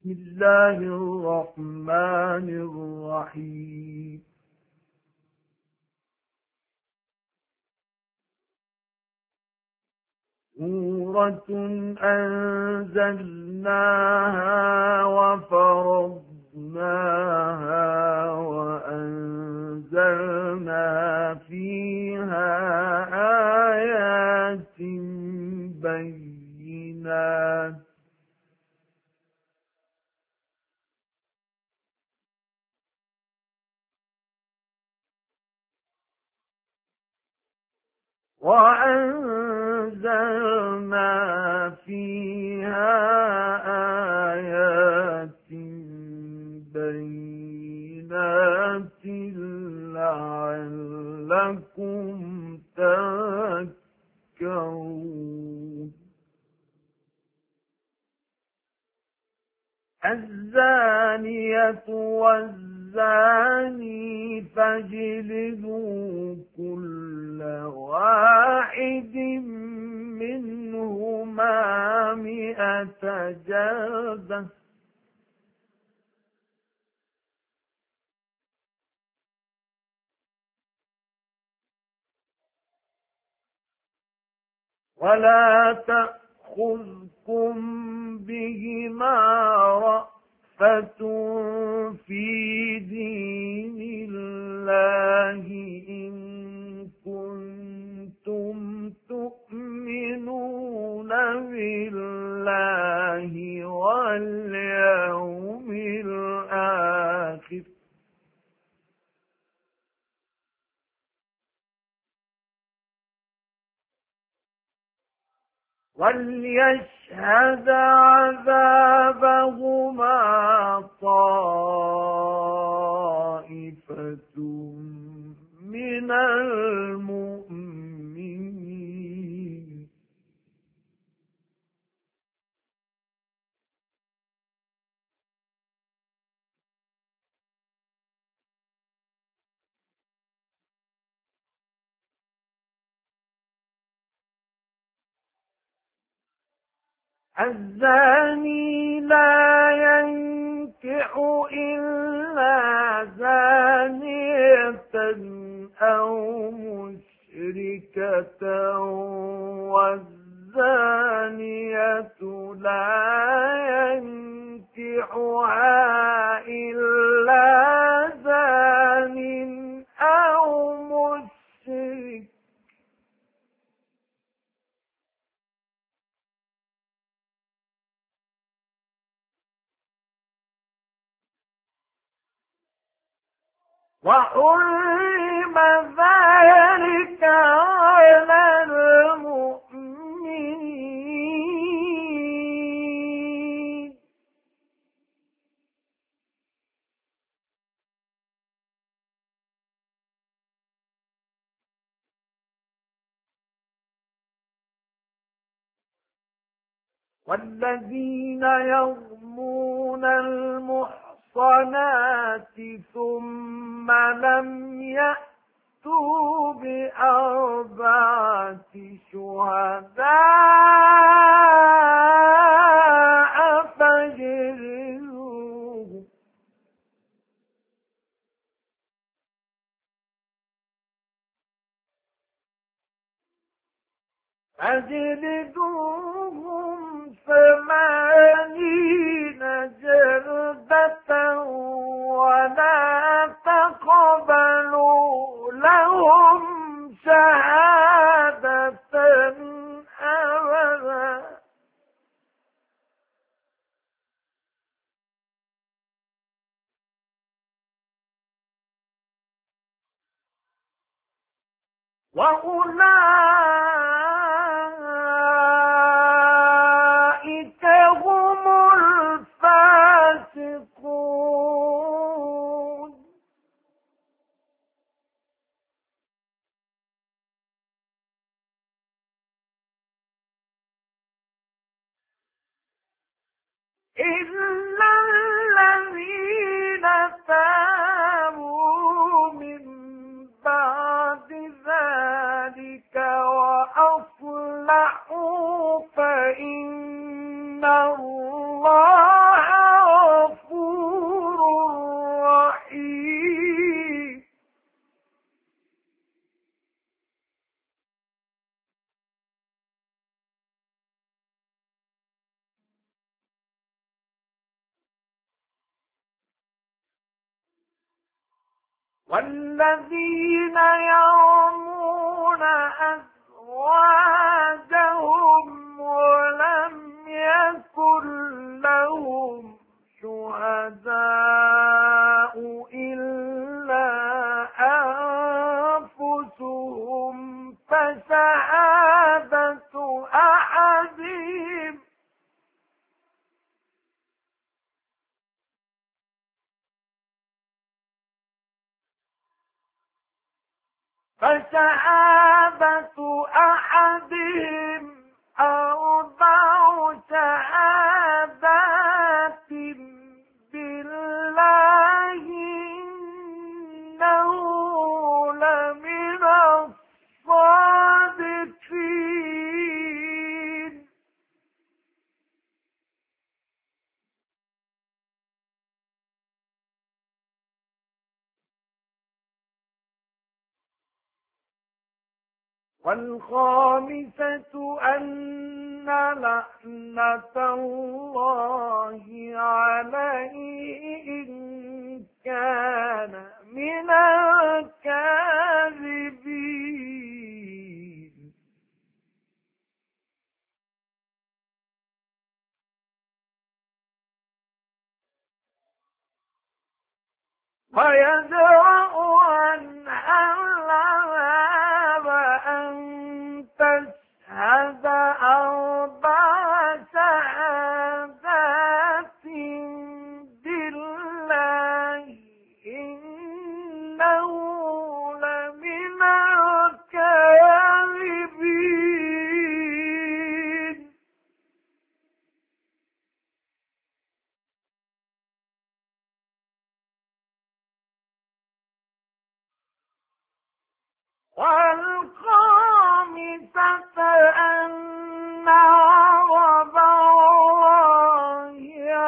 بسم الله الرحمن الرحيم سورة أنزلناها وفرضناها وأنزلنا فيها آيات بينات لعلكم تذكرون الزانية والزاني فاجلدوا كل واحد منهما 100 جلدة ولا تأخذكم بهما رأفة في دين الله إن كنتم تؤمنون بالله واليوم الآخر وليشهد عذابهما طائفة من المؤمنين الزاني لا ينكح إلا زانية أو مشركة والزانية لا ينكحها إلا زان أو مشرك وحرم ذلك على المؤمنين والذين يرمون المحصنات ثم لم يأتوا ب4 شهداء فاجلدوهم فاجلدوهم 80 جلدة ولا تقبلوا لهم شهادة أبدا وأولئك هم الفاسقون إلا الذين تابوا من بعد ذلك وأصلحوا فإن الله والذين يرمون أزواجهم ولم يكن لهم شهداء إلا أنفسهم فشهادة أحدهم أربع شهادات بالله إنه لمن الصادقين. والخامسة أن لعنة الله عليه إن كان من الكاذبين. ويدرأ عنها العذاب أن تشهد أربع شهادات بالله إنه لمن الكاذبين. والخامسة أن غضب الله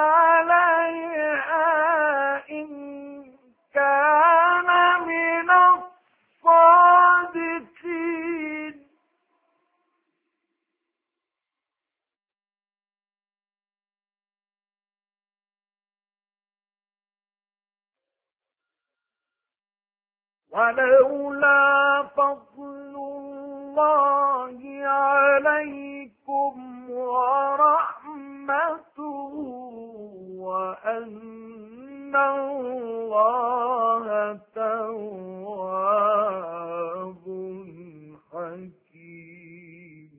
عليها إن كان من الصادقين. ولولا فضل الله عليكم ورحمته وأن الله تواب حكيم.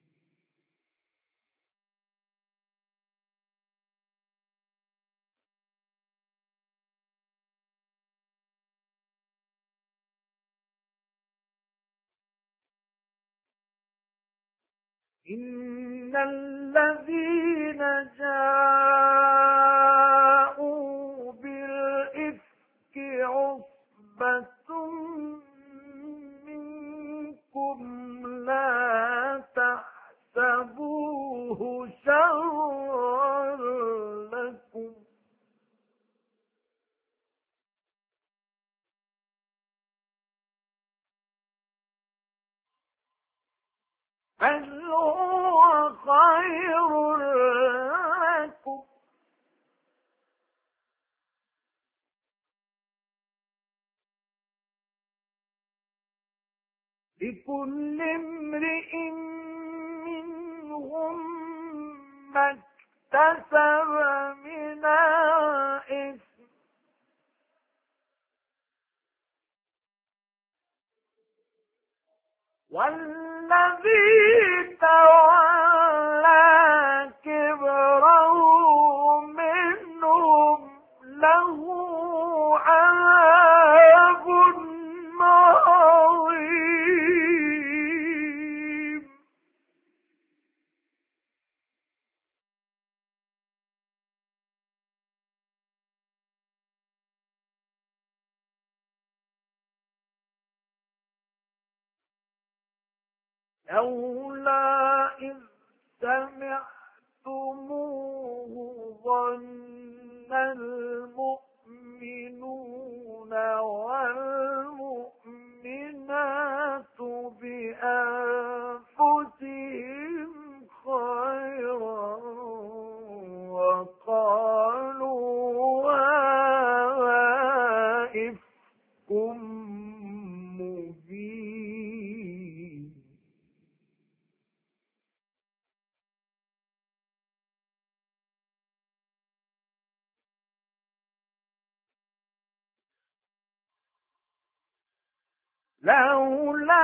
إن الذين جاءوا بالإفك عصبة منكم لا تحسبوه شرا لكم بل هو خير لكم لكل امرئ منهم ما اكتسب من الإثم والذي تولى كبره منهم له عذاب عظيم. لولا إذ سمعتموه ظن المؤمنون والمؤمنات بأنفسهم خيرا وقالوا هذا إفك لولا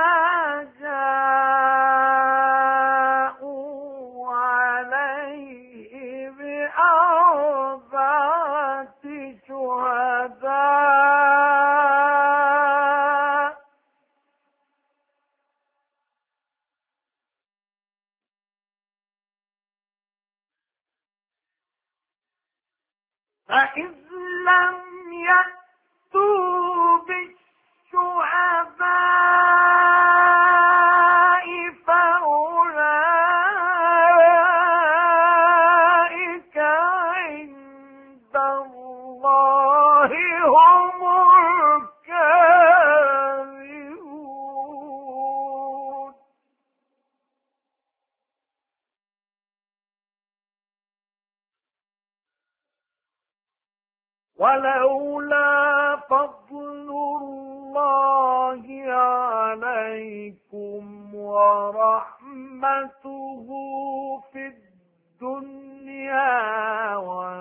جاءوا عليه بأربعة شهداء فإذ لم يأتوا بالشهداء فأولئك عند الله هم الكاذبون ولولا فضل الله عليكم ورحمته في الدنيا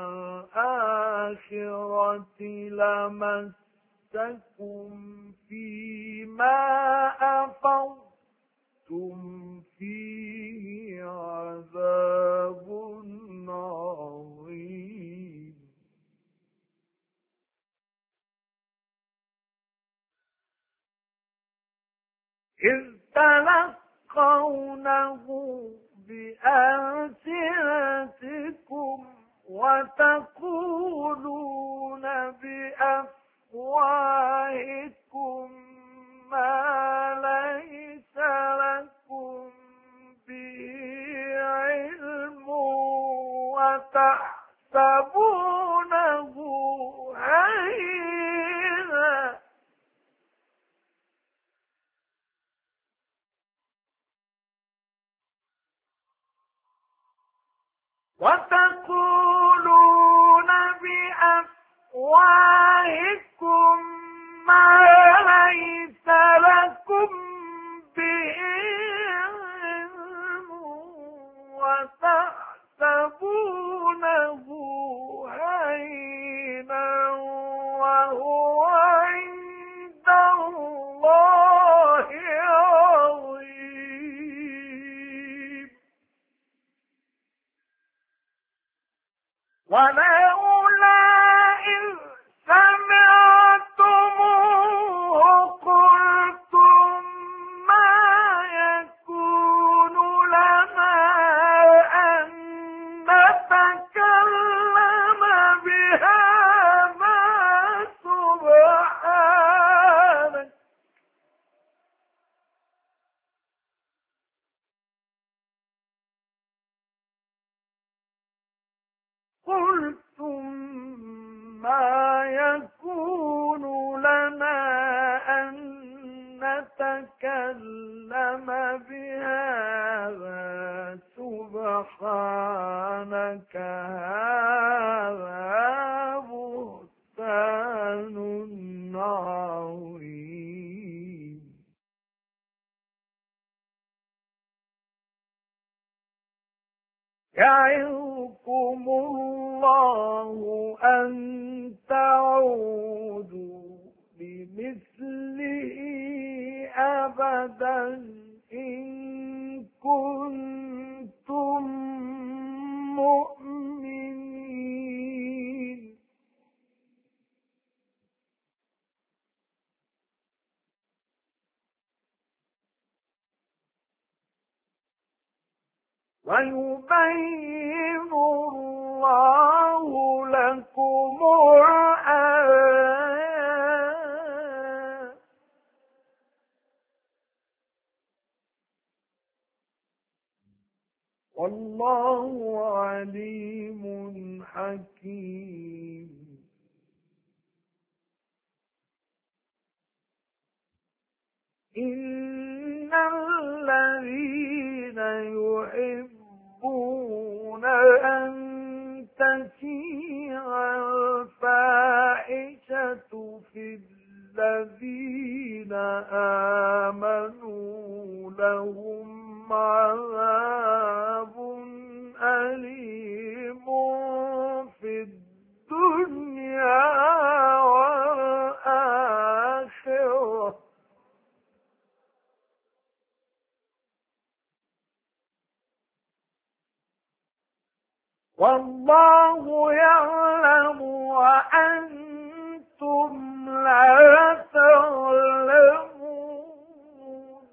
والآخرة لمسكم فيما أفضتم فيه عذاب عظيم إذ تلقونه بألسنتكم وتقولون بأفواهكم ما ليس لكم به علم وتحسبونه هينا وتقولون بأفواهكم ما ليس لكم به علم وتحسبونه هينا وهو عند الله عظيم ولولا إذ سمعتموه قلتم ما يكون لنا أن نتكلم بهذا سبحانك قلتم ما يكون لنا أن نتكلم بهذا سبحانك هذا بهتان عظيم يعظكم الله أن تعودوا بمثله أبدا إن كنتم مؤمنين ويبين الله لكم الآيات والله عليم حكيم إن الذين يحبون أن تشيع الفاحشة في الذين آمنوا لهم عذاب أليم في الدنيا والآخرة والله يعلم وأنتم لا تعلمون.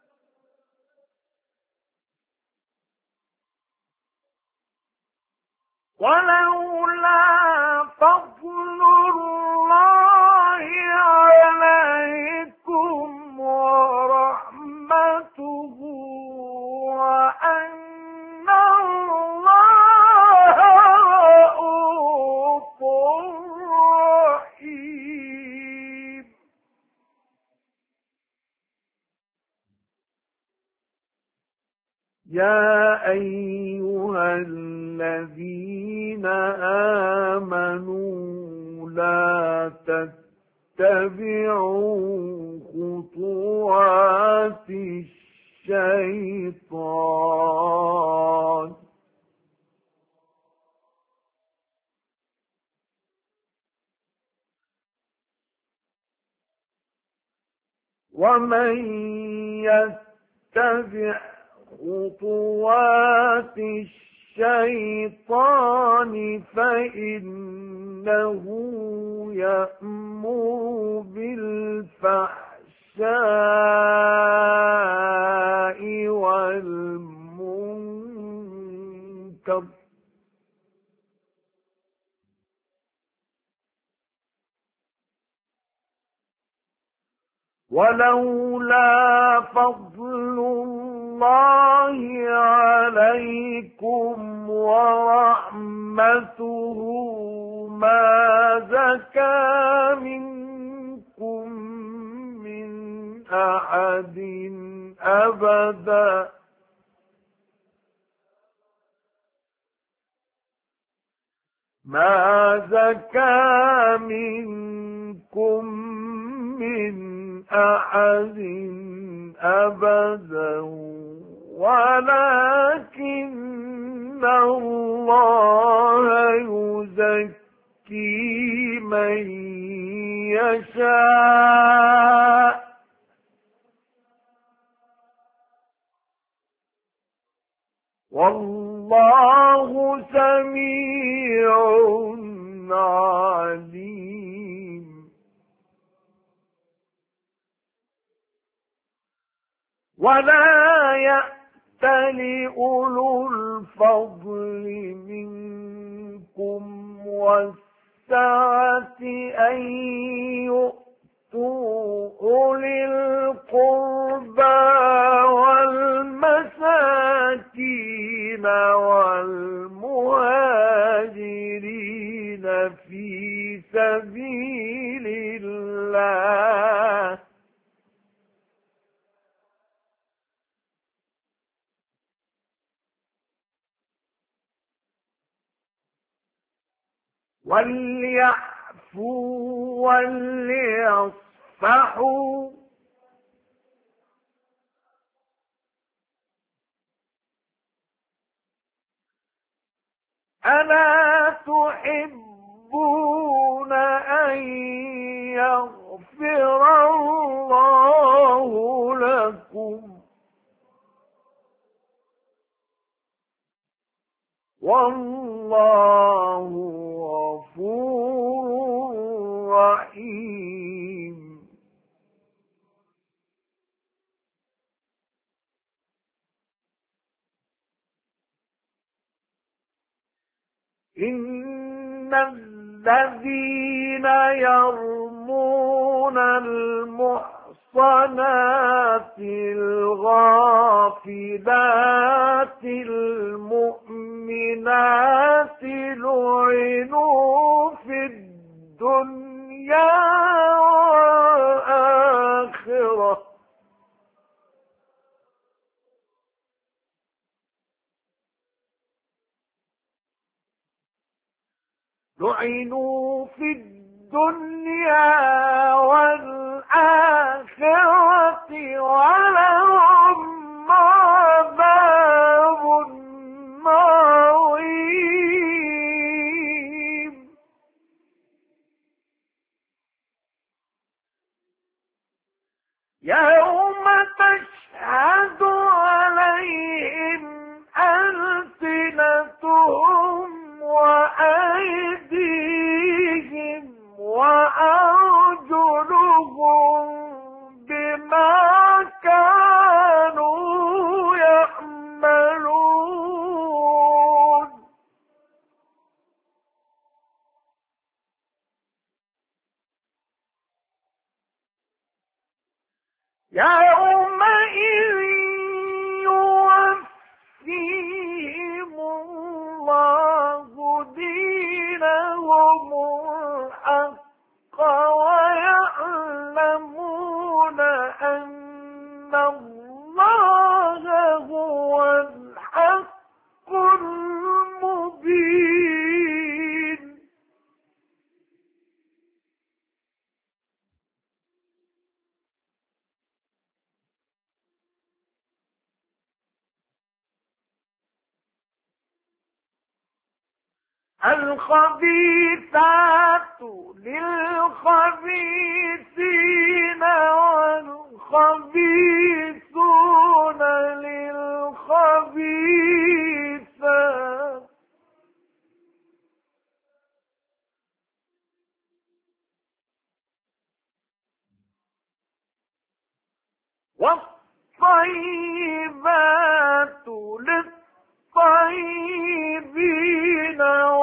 ولولا فضل الله عليكم ورحمته وأن الله رءوف رحيم. يا أيها الذين آمنوا لا تتبعوا خطوات الشيطان ومن يتبع خطوات الشيطان فإنه يأمر بالفحشاء والمنكر ولولا فضل الله عليكم ورحمته ما زكى منكم من أحد أبدا ما زكى منكم من أحد أبدا ولكن الله يزكي من يشاء والله سميع عليم. ولا يأتل أولو الفضل منكم والسعة أن يؤتوا أولي القربى والمساكين والمهاجرين في سبيل الله وليعفوا وليصفحوا ألا تحبون أن يغفر الله لكم والله غفور رحيم. إن الذين يرمون المحصنات الغافلات المؤمنات لعنوا في الدنيا والآخرة لعنوا في الدنيا والآخرة ولهم عذاب عظيم. يوم تشهد عليهم ألسنتهم يومئذ يوفيهم الله دينهم الحق ويعلمون أن الله هو الحق المبين. الخبيثات للخبيثين والخبيثون للخبيثات والطيبات للطيبين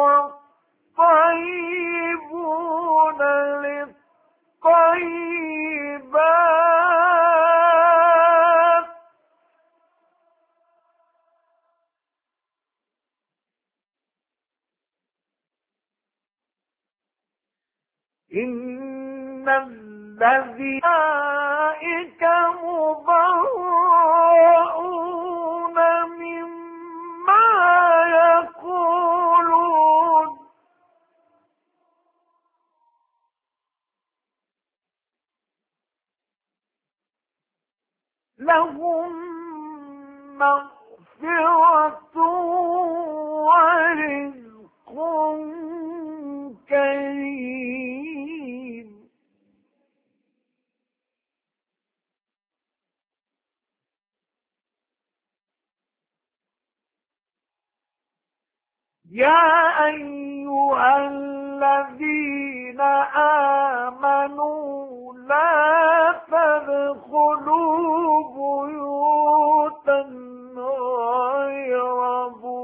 والطيبون للطيبات إن الذين أولئك مبرؤون مما يقولون لهم مغفرة ورزق كريم. يا أيها الذين آمنوا لا تدخلوا بيوتا غير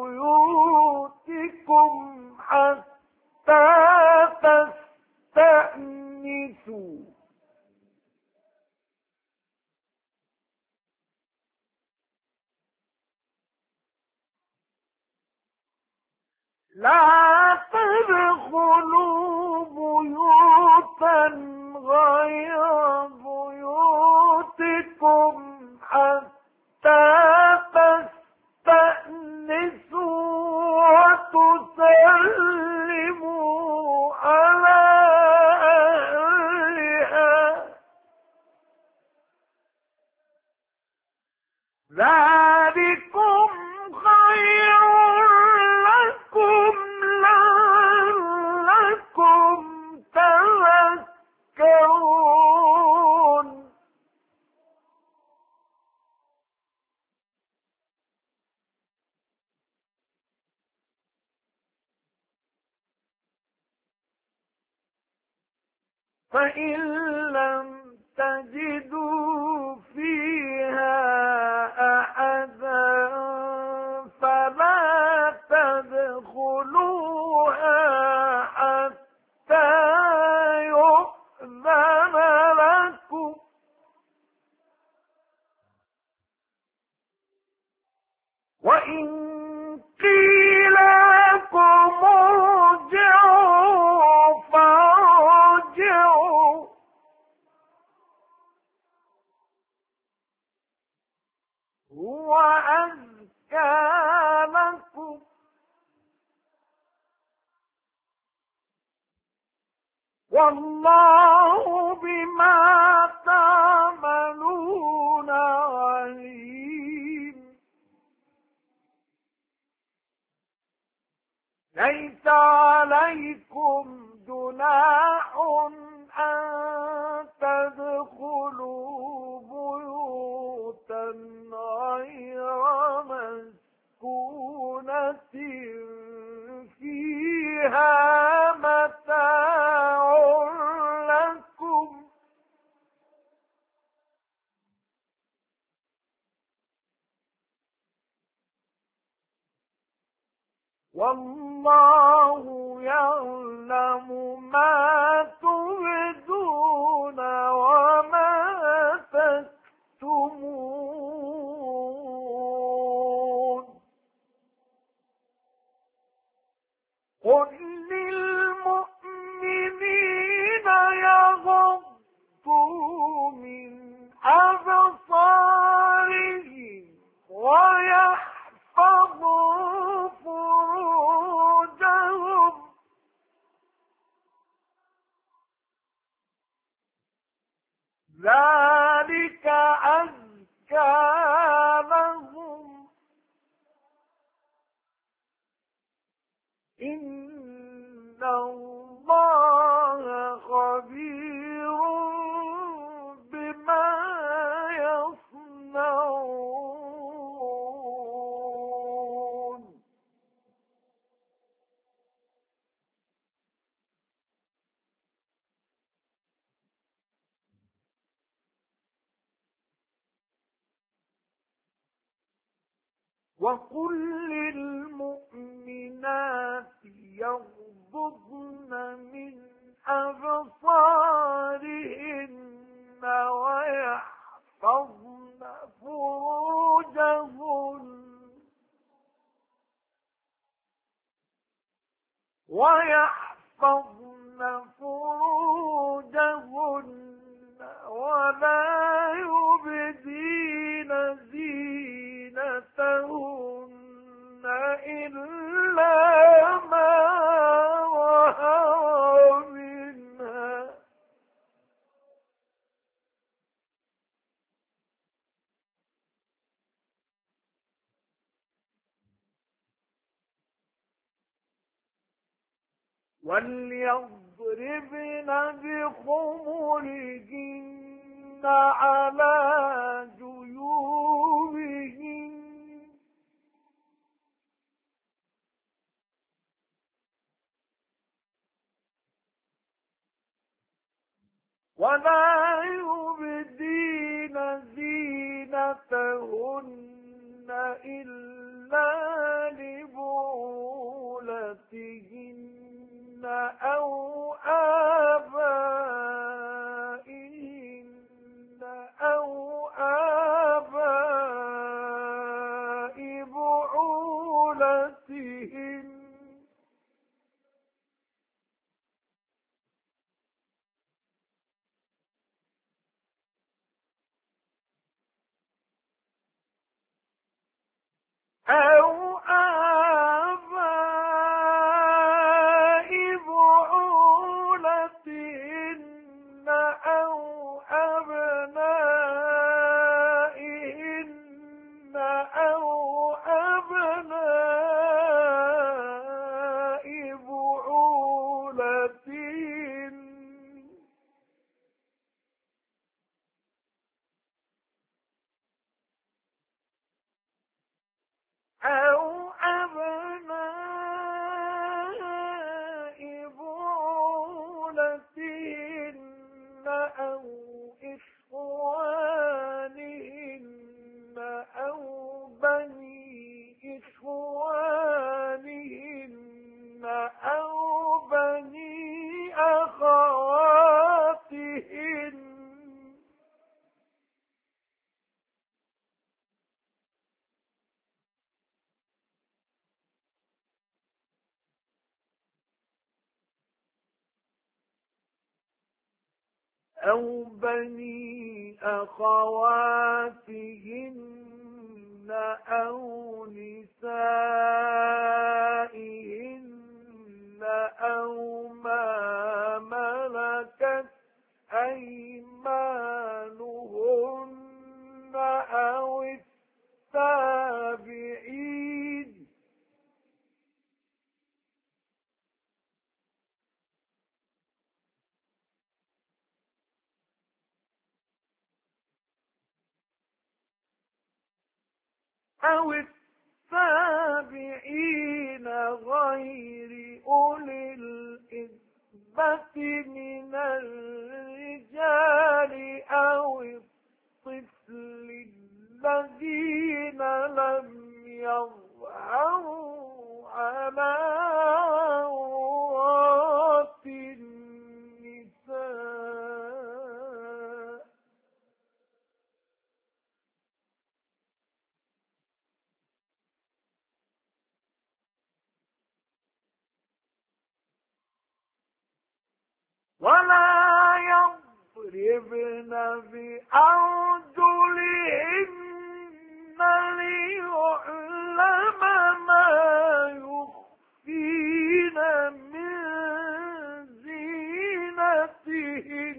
بيوتكم حتى تستأنسوا لا تدخلوا بيوتا غير بيوتكم حتى تستأنسوا وتسلموا على أهلها ذلكم خير لكم لعلكم تذكرون. فإن لم تجدوا فيها أحدا فلا تدخلوها حتى يؤذن لكم وإن قيل لكم ارجعوا فارجعوا هو أزكى لكم والله بما تعملون عليم. ليس عليكم جناح أن تدخلوا بيوتا غير مسكونة فيها متاع لكم والله يعلم ما تبدون وما تكتمون. وقل للمؤمنات يغضضن من أبصارهن ويحفظن فروجهن ولا يبدين زينتهن إلا ما ظهر منها وليضربن بخمرهن على جيوبهن ولا يبدين زينتهن إلا لبعولتهن أو آبائهن أو آباء بعولتهن أو آباء بعولتهن أو أبنائهن أو أبناء بعولتهن أو أبناء بعولتهن أو إخوانهن أو بني إخوانهن أو بني أخواتهن أو بني أخواتهن أو نسائهن أو ما ملكت أيمانهن أو التابعين أو التابعين غير أولي الإربة من الرجال أو الطفل الذين لم يظهروا على عورات النساء ولا يضربن بأرجلهن ليعلم ما يخفين من زينتهن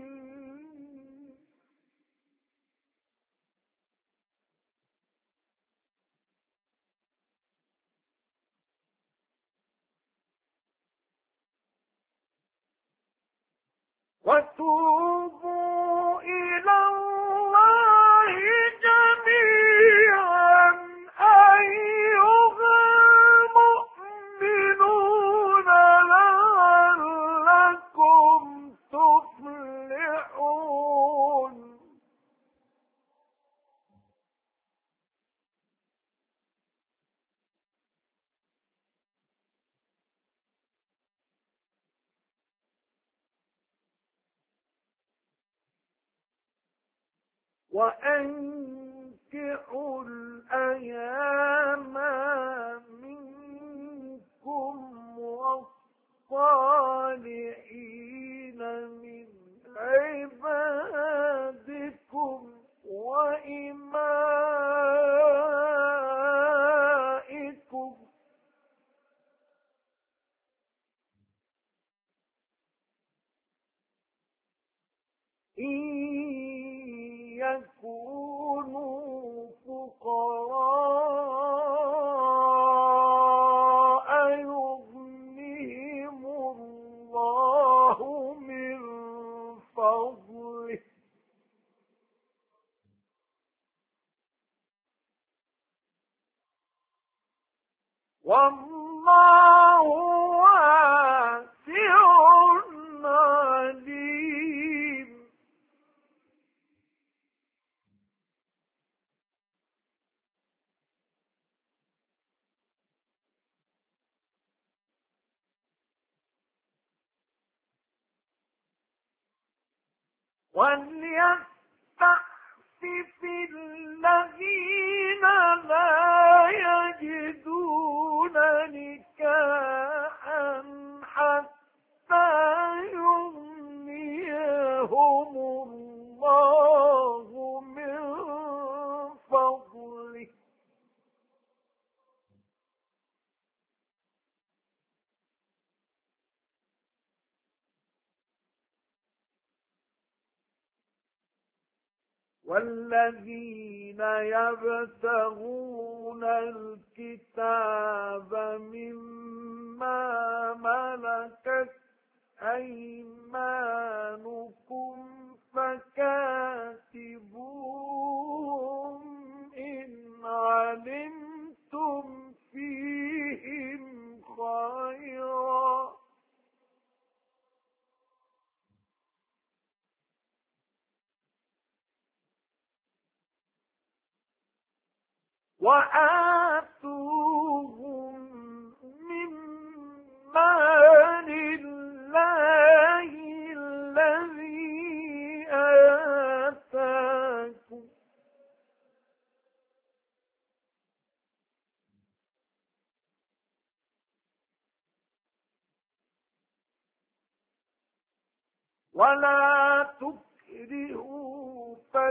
وتوبوا إلى الله جميعا أيها المؤمنون لعلكم تفلحون وأنكحوا الأيام منكم والصالحين من عبادكم وإمائكم إن يكونوا فقراء يغنهم الله من فضله والله واسع عليم. وليستعفف الذين لا يجدون نكاحا حتى يغنيهم الله من فضله والذين يبتغون الكتاب مما ملكت أيمانكم فكاتبوهم إن علمتم فيهم خيرا وآتوهم من مال الله الذي آتاكم ولا تكرهوا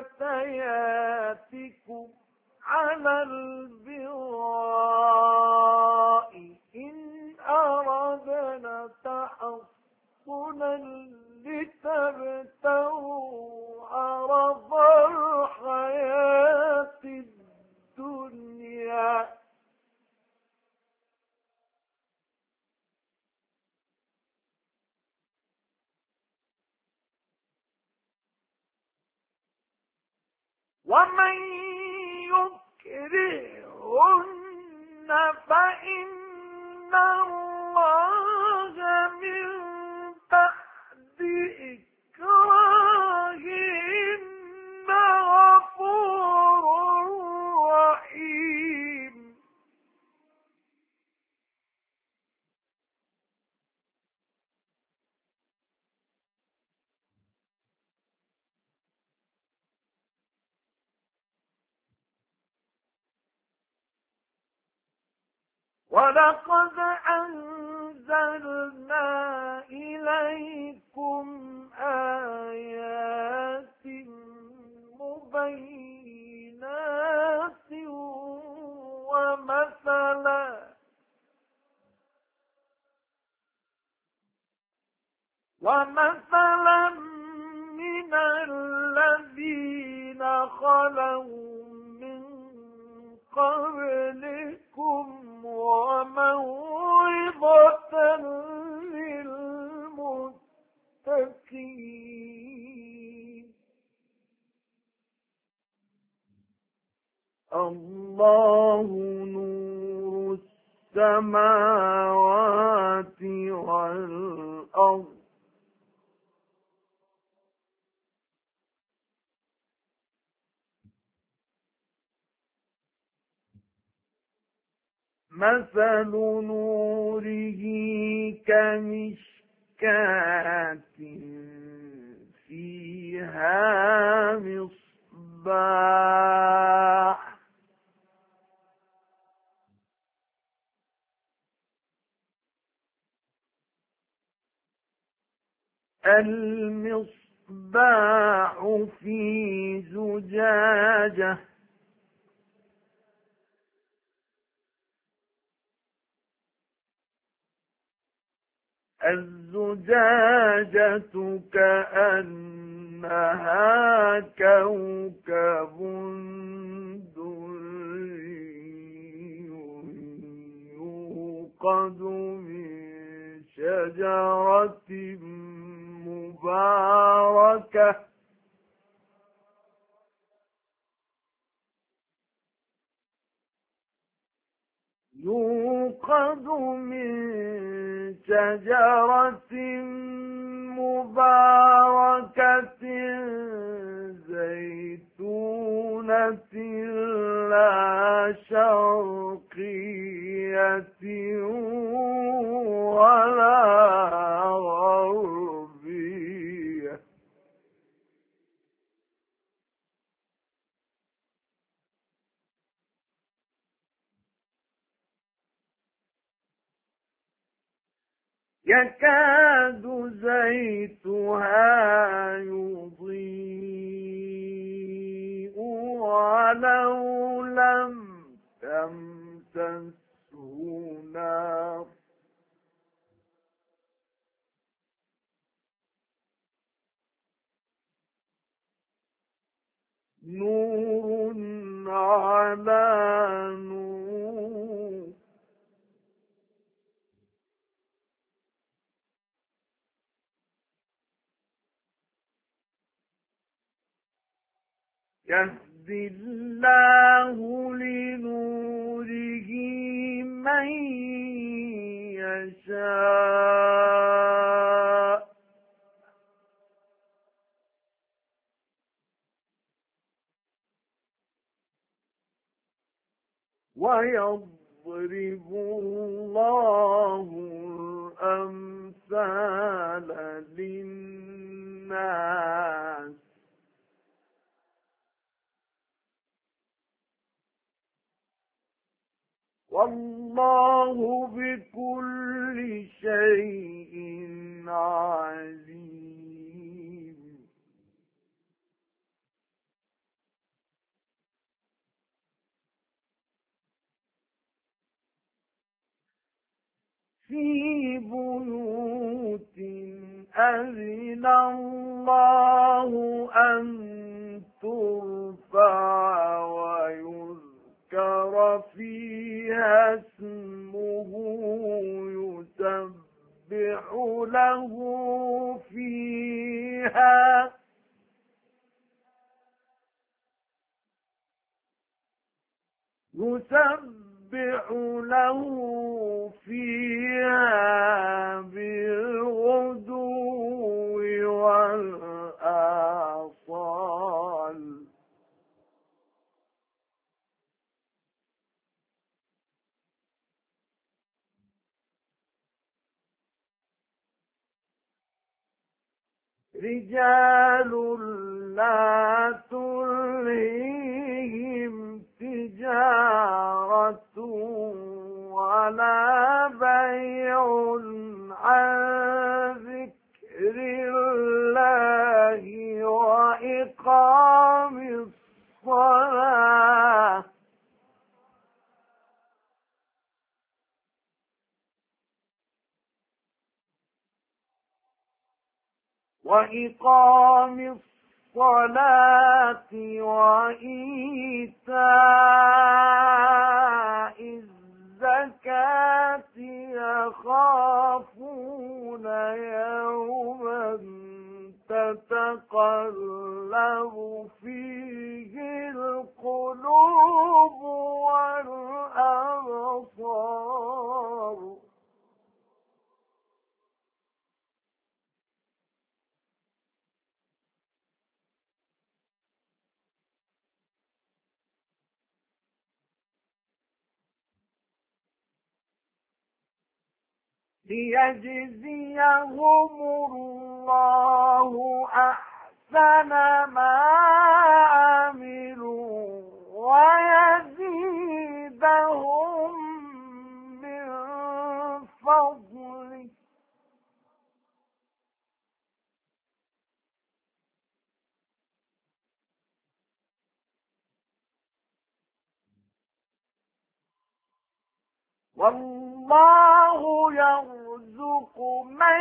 فتياتكم على البغاء إن أردنا تحصنا لتبتغوا عرض الحياة الدنيا ومن يكرهن فإن الله من بعد إكراههن غفور رحيم. ولقد أنزلنا إليكم آيات مبينات ومثلا من الذين خلوا من قبلكم وموعظة للمتقين. الله نور السماوات والأرض مثل نوره كمشكاة فيها مصباح المصباح في زجاجة الزجاجة كأنها كوكب دري يوقد من شجرة مباركة زيتونة لا شرقية ولا غربية يكاد زيتها يضيء ولو لم تمسسه نار نور على نور يهدي الله لنوره من يشاء ويضرب الله الأمثال للناس والله بكل شيء عليم في بيوت أذن الله أن ترفع ويذكر فيها اسمه يسبح له فيها بالغدو والآصال رجال لا تلهيهم تجارة ولا بيع عن ذكر الله وإقام الصلاة وإيتاء الزكاة يخافون يوما تتقلب فيه القلوب والأبصار ليجزيهم الله أحسن ما عملوا والله يرزق من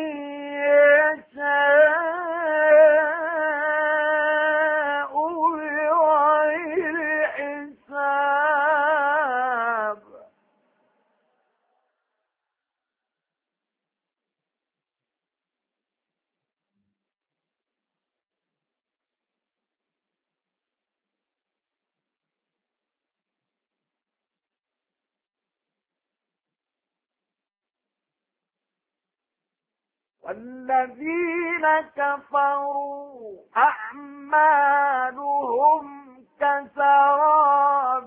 يشاء بغير حساب والذين كفروا أعمالهم كسراب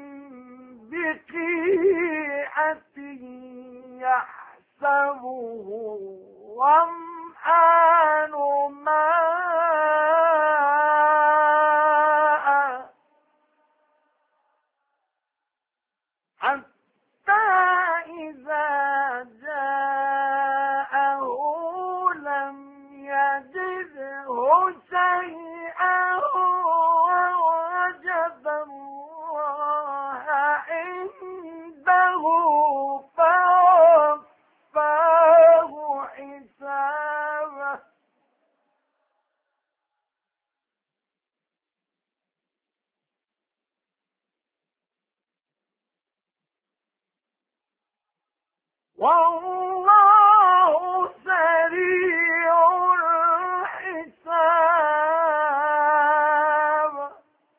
بقيعة يحسبه الظمآن ماء حتى إذا جاءه لم يجده شيئا ووجد الله عنده فوفاه حسابه والله سريع الحساب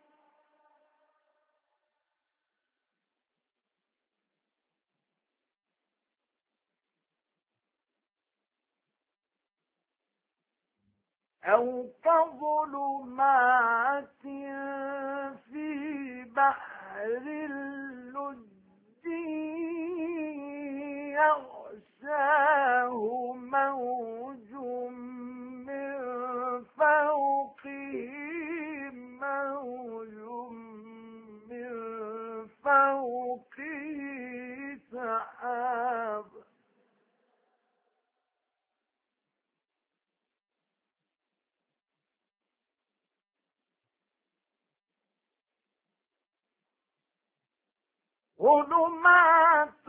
أو كظلمات في بحر اللجي يغشاه موج من فوقه موج من فوقه سحاب ظلمات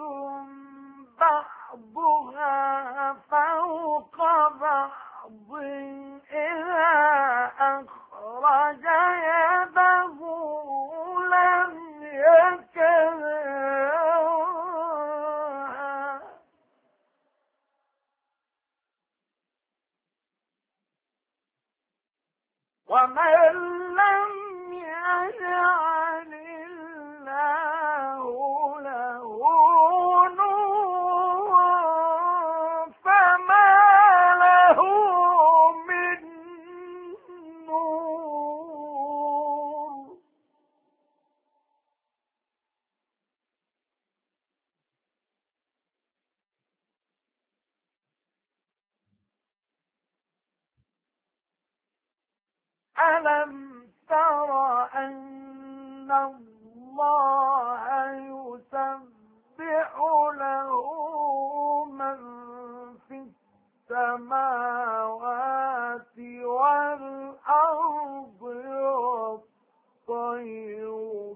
بعضها فوق بعض إذا أخرج يده لم يكدها ومن لم يجعل الله له نورا فما له من نور ألم تر أن الله يسبح له من في السماوات والأرض والطير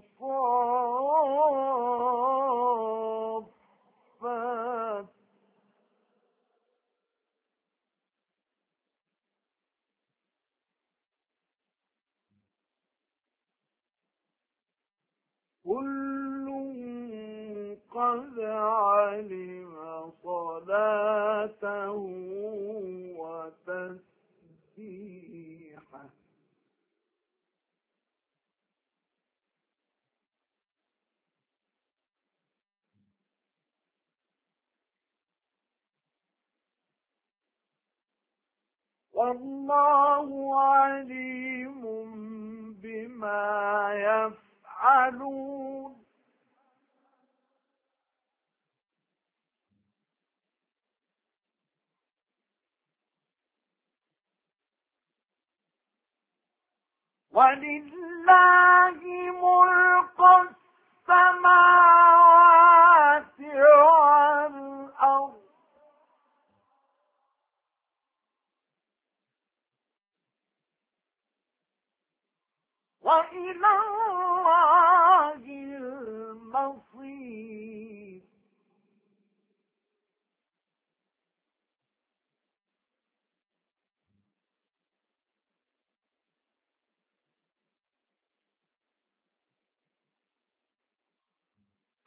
صافات كل قد علم صلاته وتسبيحه والله عليم بما يفعلون ولله ملك السماوات والأرض وإلى الله المصير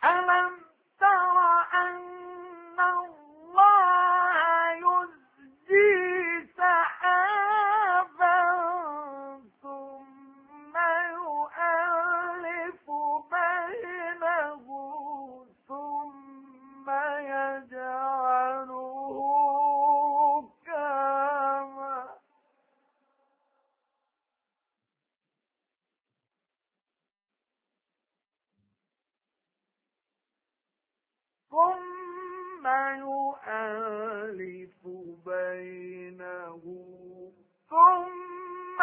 ألم تر أن الله يزجي سحابا ثم يؤلف بينه ثم يجعله ركاما ثم يؤلف بينه ثم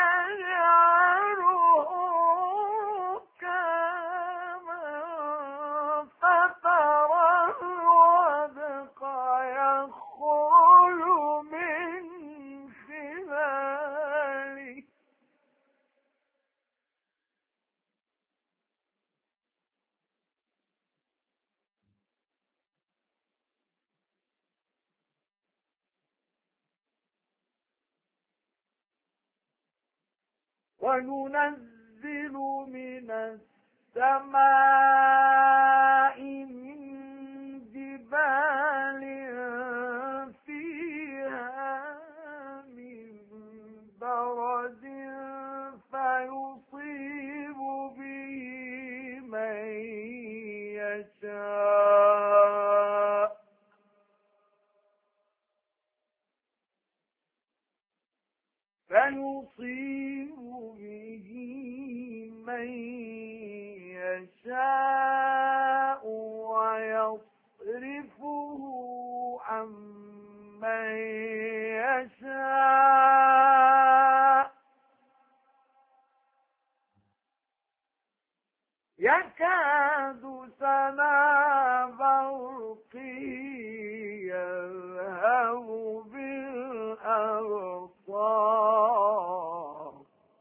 يجعله ركاما فترى الودق يخرج من خلاله وننزل من السماء من جبال فيها من برد فيصيب به من يشاء فيصيب به من يشاء ويصرفه عن من يشاء يكاد سنا برقه يذهب بالأبصار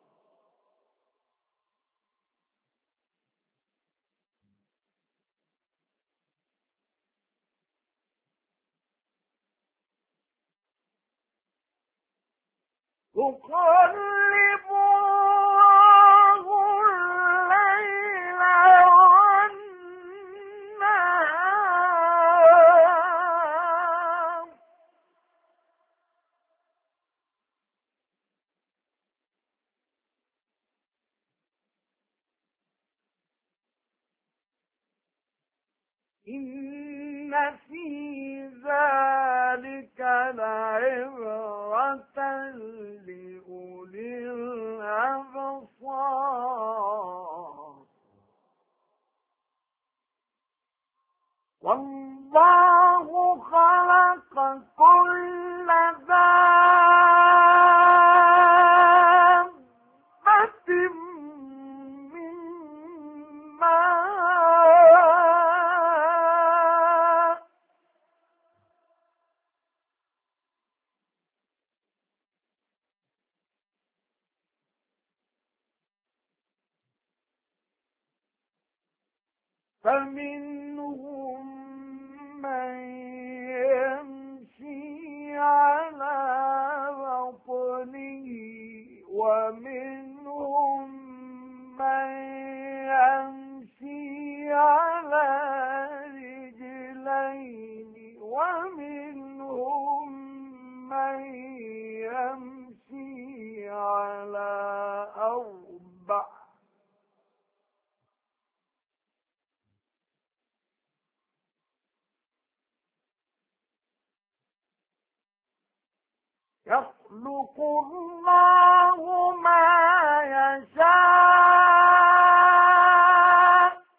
يقلب الله الليل والنهار إن في ذلك لعبرة لأولي الأبصار والله خلق كل دابة من ماء فمنهم من يمشي على بطنه ومنهم من يمشي على رجلين ومنهم من يمشي على أربع يخلق الله ما يشاء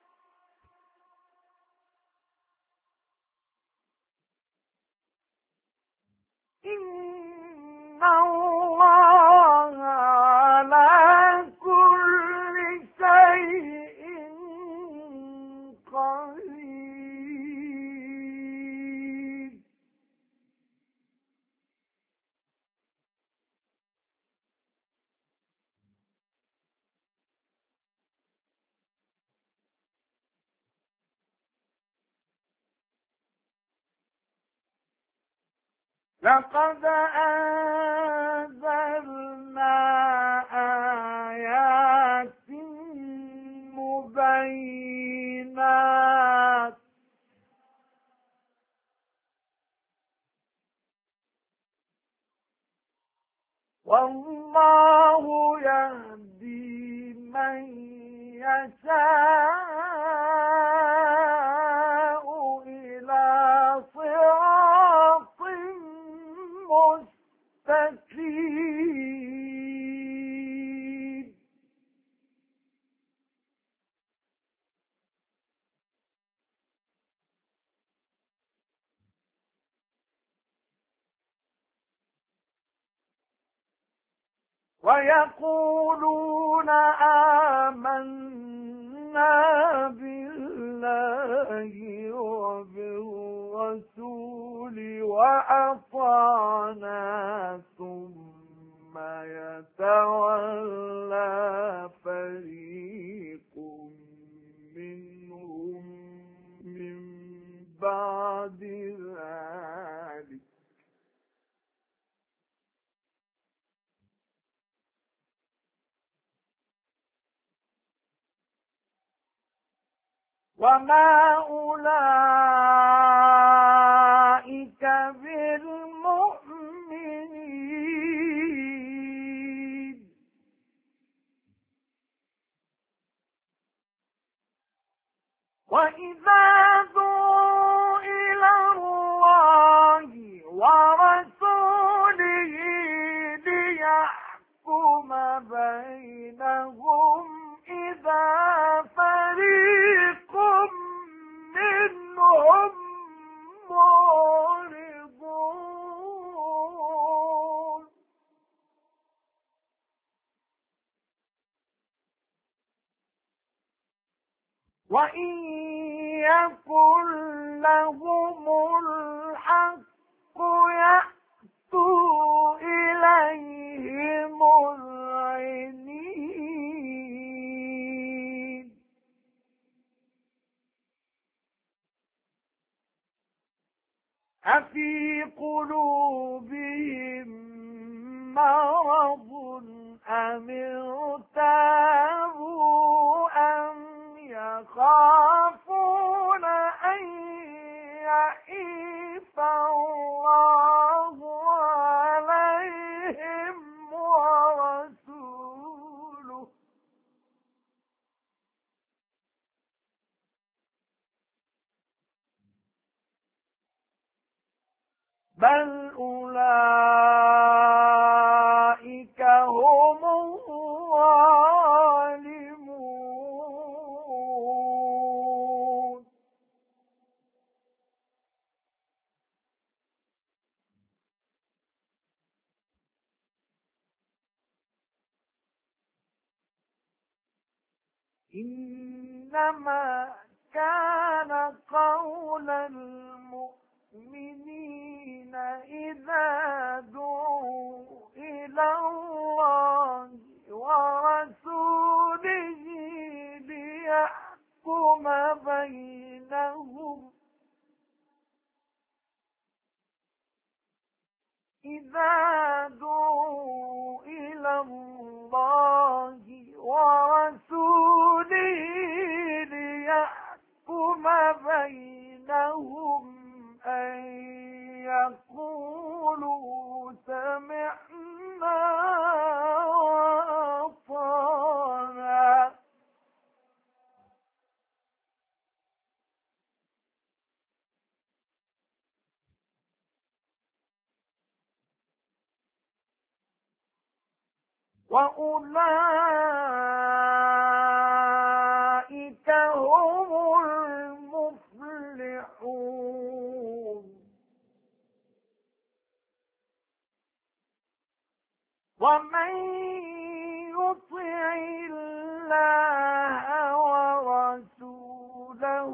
إن الله على كل شيء قدير لقد أنزلنا آيات مبينات والله يهدي من يشاء إلى صراط مستقيم. ويقولون آمنا بالله وبالرسول وأطعنا ثم يتولى فريق منهم من بعد ذلك. وما أولئك بالمؤمنين. وإذا دعوا إلى الله ورسوله ليحكم بينهم إذا فريق منهم معرضون. وإن يكن لهم الحق يأتوا إليه مذعنين. أفي قلوبهم مرض أم ارتابوا أم يخافون أن يحيف الله عليهم ورسوله. بل أولئك هم الظالمون. إنما كان قول المؤمنين إذا دعوا إلى الله ورسوله ليحكم بينهم إلى الله ورسوله ليحكم بينهم أن يقولوا سمعنا وأطعنا. وأولئك هم المفلحون. ومن يطع الله ورسوله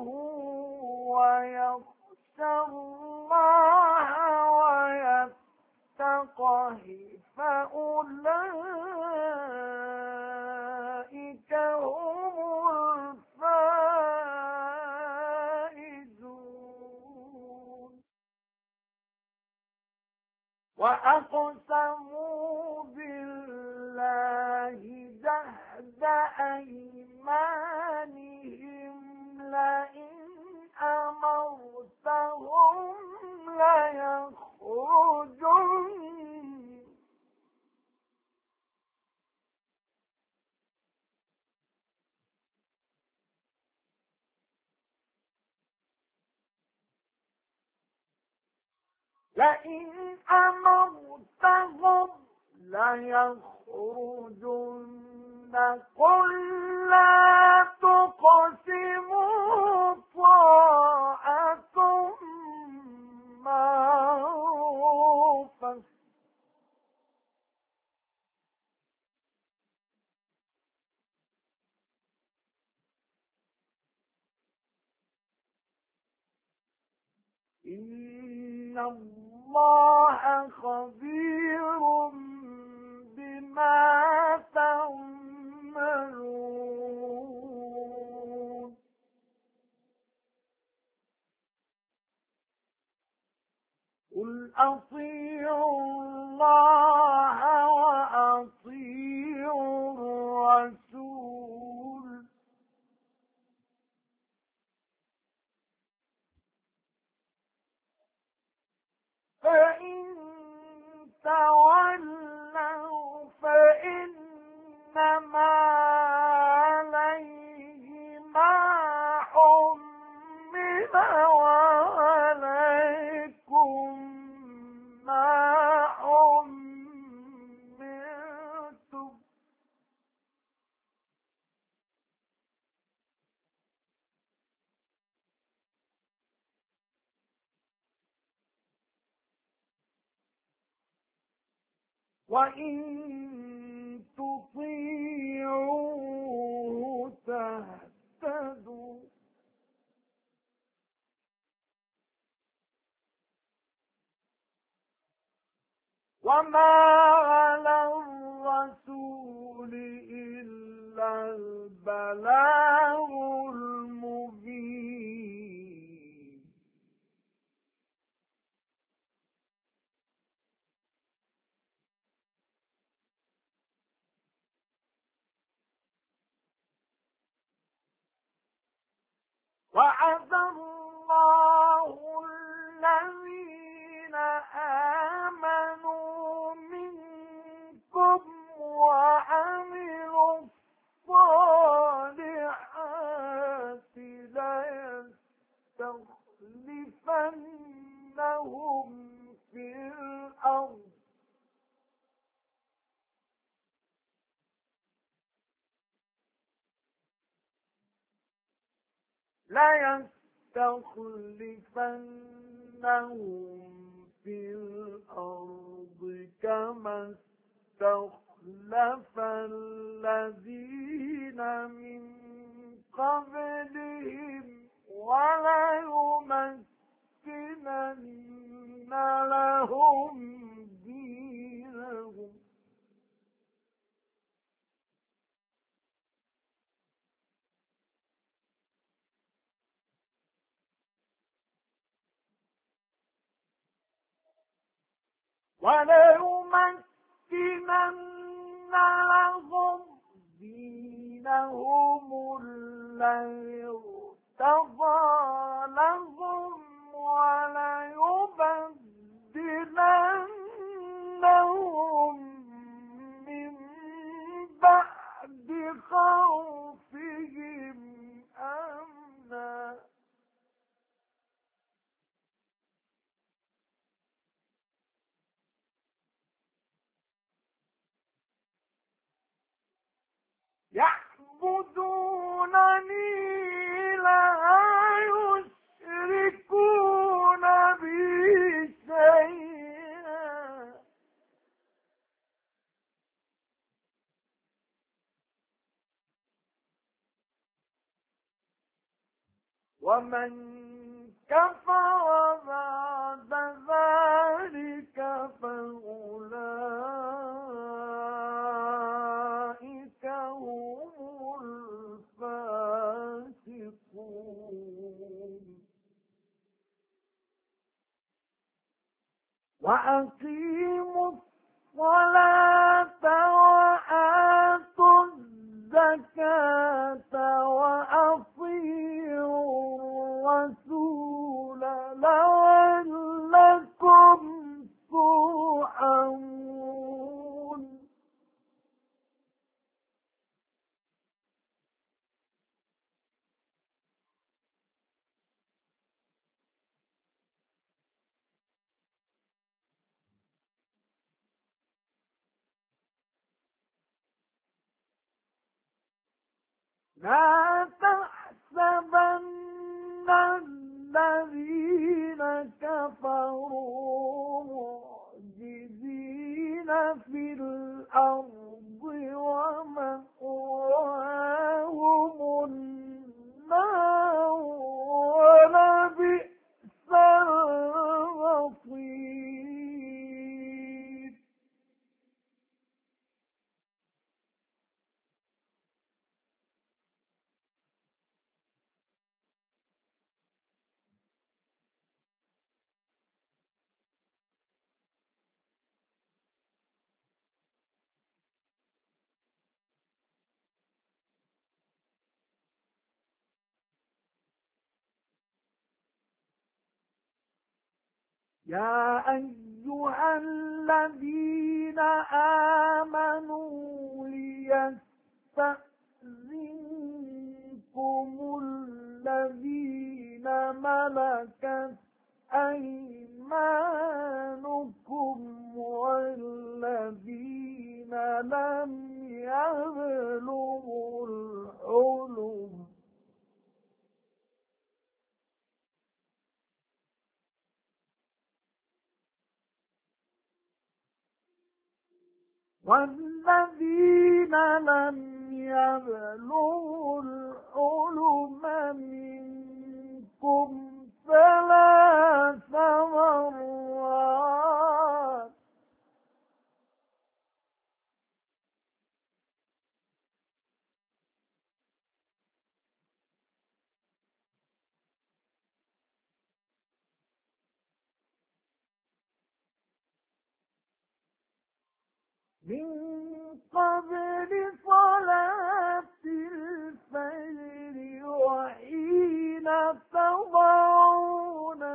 ويخش الله ويتقه فأولئك هم الفائزون. وأقسموا بالله جهد أيمانهم لئن أمرتهم ليخرجن لئن أمرتهم ليخرجن قل لا تقسموا طاعة معروفة إن الله خبير بما تعملون قل أطيعوا الله وأطيعوا الرسول فإن تولوا فإنما عليه ما حمل وعليكم ما حملتم وإن تطيعوه تهتدوا وما على الرسول إلا البلاغ المبين وعد الله الذين آمنوا منكم وعملوا الصالحات ليستخلفنهم في الأرض كما استخلف الذين من قبلهم وليمكنن لهم دينهم الذي ارتضى لهم وليبدلنهم من بعد خوفهم أمنا يعبدونني لا يشركون بي شيئا ومن كفر بعد ذلك فأولئك هم الفاسقون وأقيموا الصلاة وآتوا الزكاة وأطيعوا الرسول لعلكم ترحمون لا تحسبن الذين كفروا معجزين في الأرض ومأواهم النار ولبئس المصير. يا أيها الذين آمنوا ليستأذنكم الذين ملكت أيمانكم والذين لم يبلغوا الحلم منكم ثلاث مرات من قبل صلاة الفجر وحين تضعون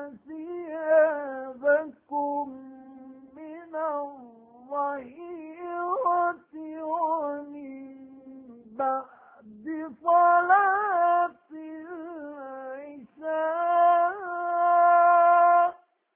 ثيابكم من الظهيرة ومن بعد صلاة العشاء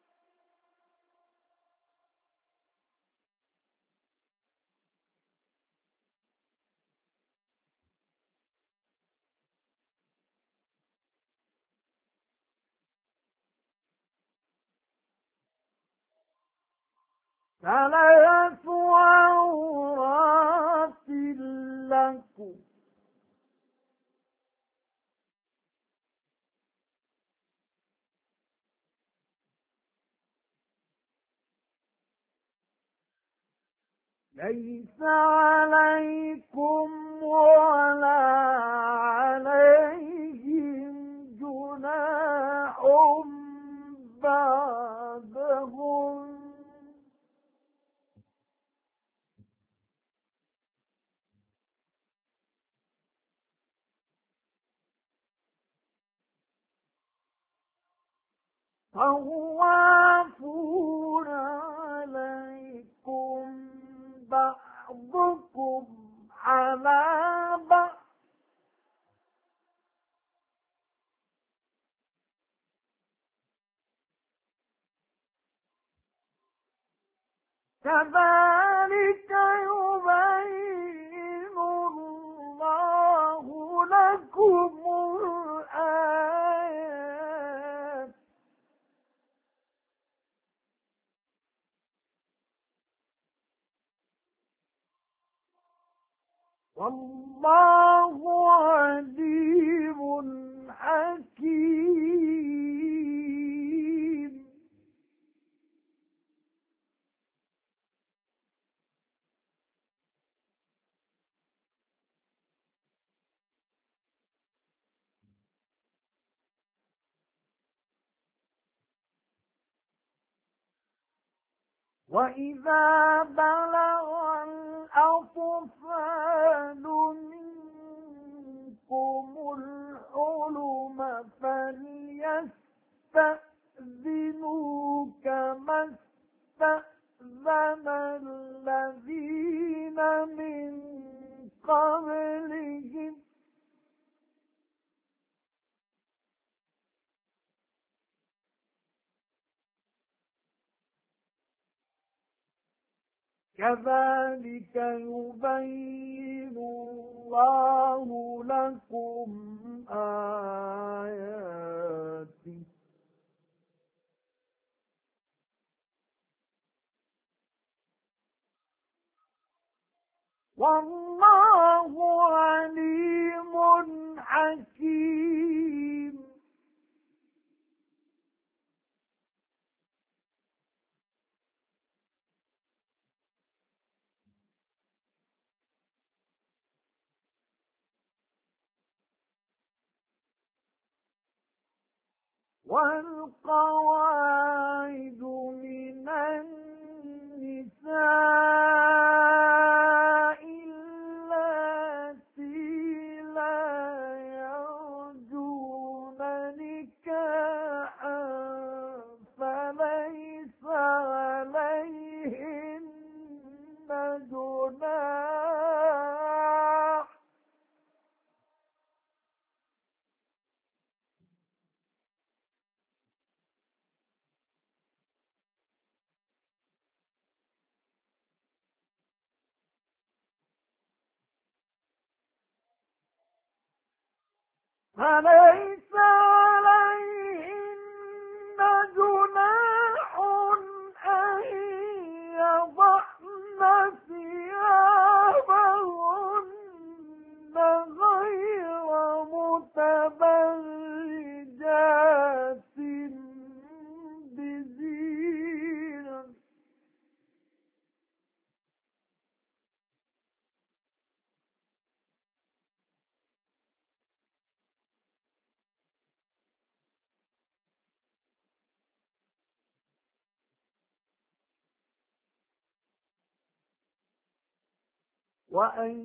ثلاث عورات لكم ليس عليكم ولا عليهم جناح بعدهم طوافون عليكم بعضكم على بعض كذلك يبين الله لكم الآيات والله عليم حكيم. وإذا بلغ الأطفال منكم الحلم فليستأذنوا كما استأذن الذين من قبلهم كذلك يبين الله لكم آياته والله عليم حكيم. والقواعد من النساء اللاتي لا يرجون نكاحا فليس عليهن جناح فليس عليهن جناح أن يضعن ثيابهن غير متبرجات بزينة وأن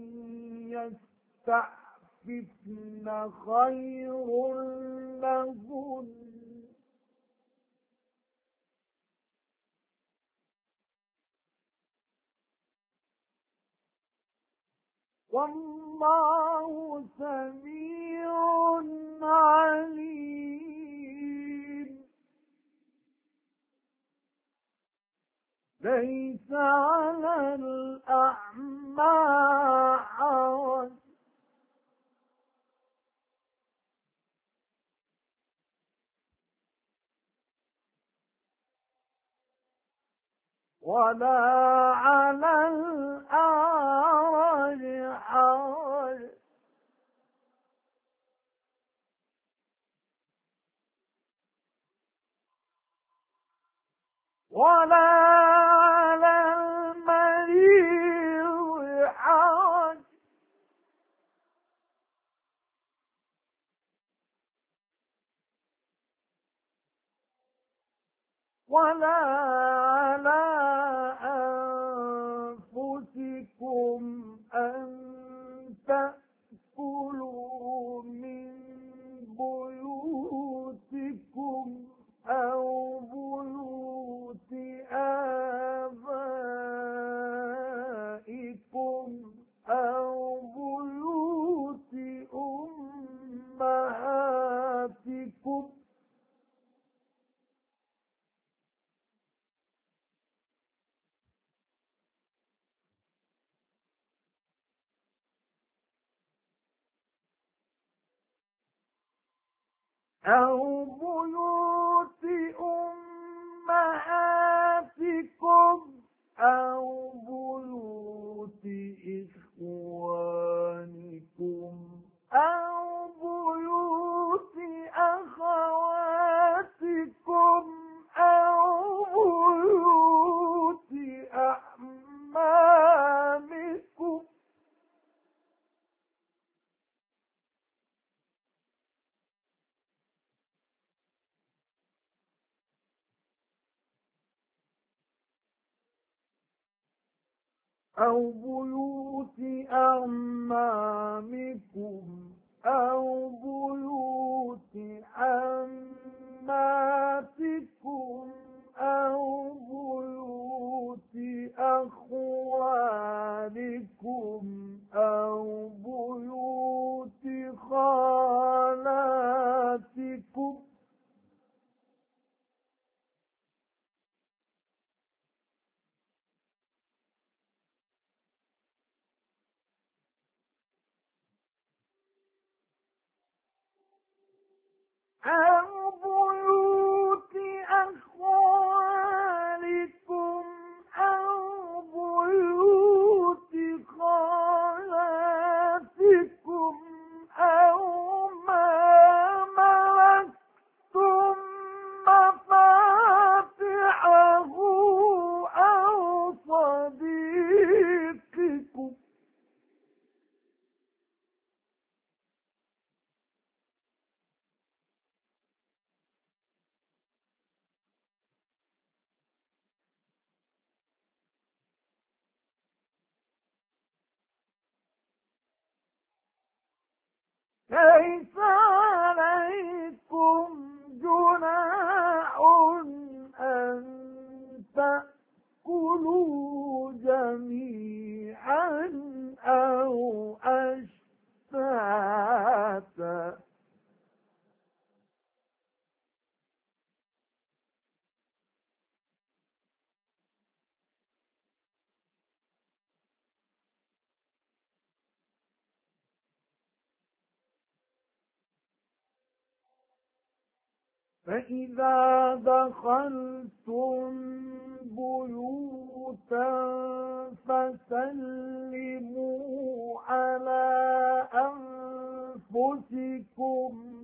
يستعففن خير لهن والله سميع عليم. ليس على الأعمى حرج ولا على الأعرج حرج ولا على المريض حرج ولا على أنفسكم أن تأكلوا من بيوتكم أو بيوت آبائكم أو بيوت أمهاتكم أو بيوت أمهاتكم أو بيوت إخوانكم أو بيوت أخواتكم أو بيوت أعمامكم أو بيوت أعمامكم أو بيوت عماتكم أو بيوت أخوالكم أو بيوت خالاتكم أو بيوت أخوالكم أو بيوت خالاتكم أو ما ملكتم مفاتحه أو صديقكم ليس عليكم جناح أن تأكلوا جميعا أو أشتاتا فإذا دخلتم بيوتا فسلموا على أنفسكم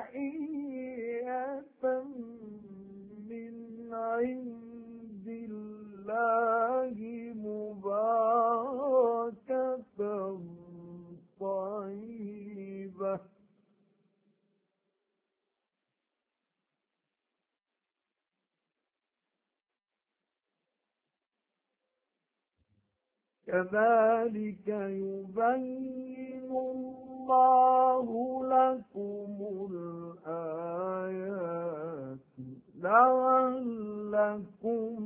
تحية من عند الله مباركة طيبة كذلك يبين الله لكم الآيات لعلكم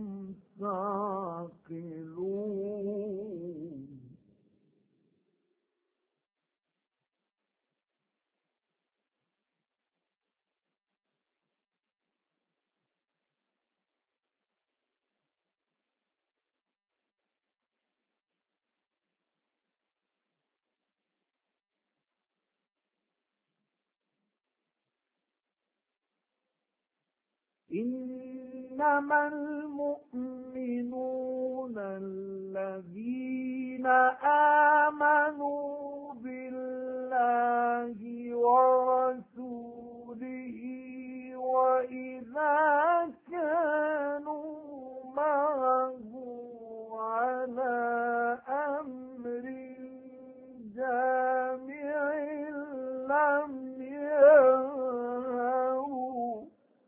تعقلون إنما المؤمنون الذين آمنوا بالله ورسوله وإذا كانوا معه على أمر جامع لم ينهوا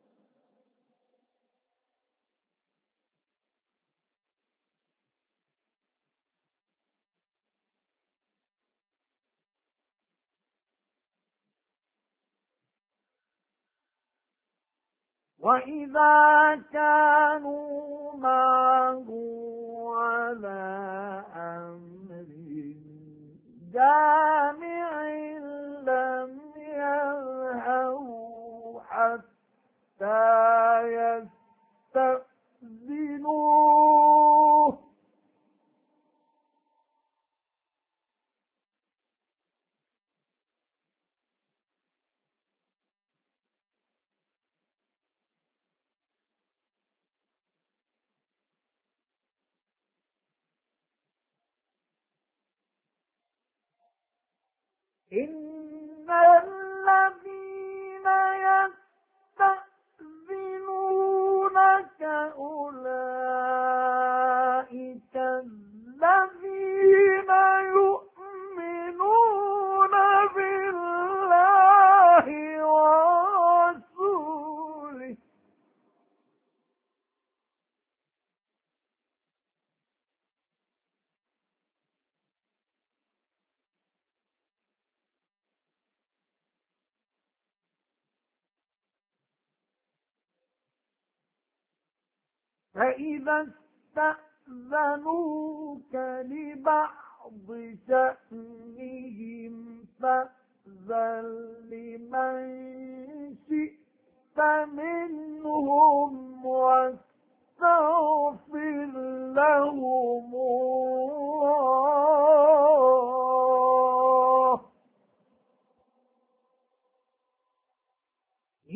وإذا كانوا معه على أمر جامع لم ينهوا حتى يستأذنوه إن الذين يستأذنونك أولئك الذين يؤمنون بالله ورسوله فإذا استأذنوك لبعض شأنهم فأذن لمن شئت منهم واستغفر لهم الله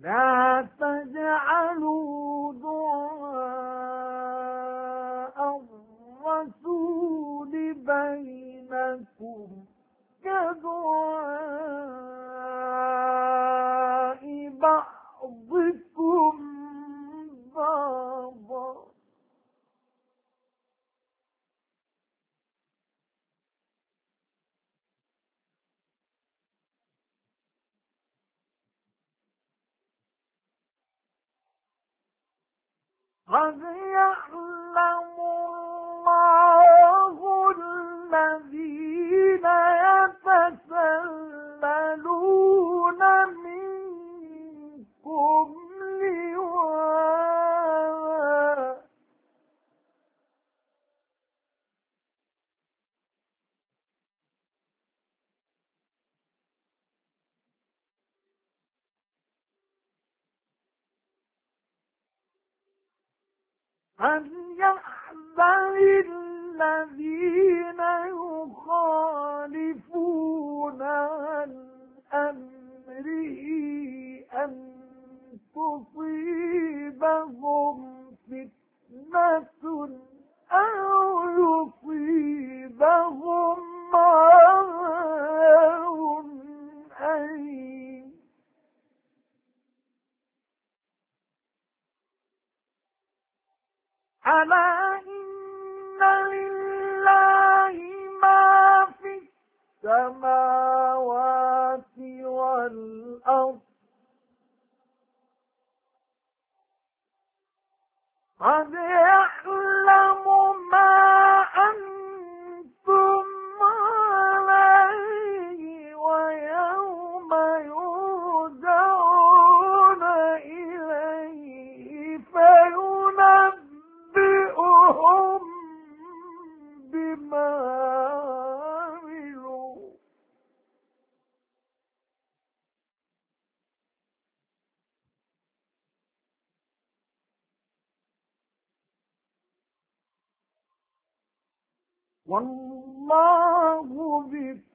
لا تجعلوا دعاء الرسول بينكم كدعاء بعضكم بعضا قد يعلم الله الذين يتسللون منكم لواذا فليحذر الذين يخالفون عن أمره أن تصيبهم فتنة أو يصيبهم عذاب أليم ألا إن لله ما في السماوات والأرض قد يعلم ما أنتم عليه ويوم يرجعون إليه فينبئهم بما عملوا والله بكل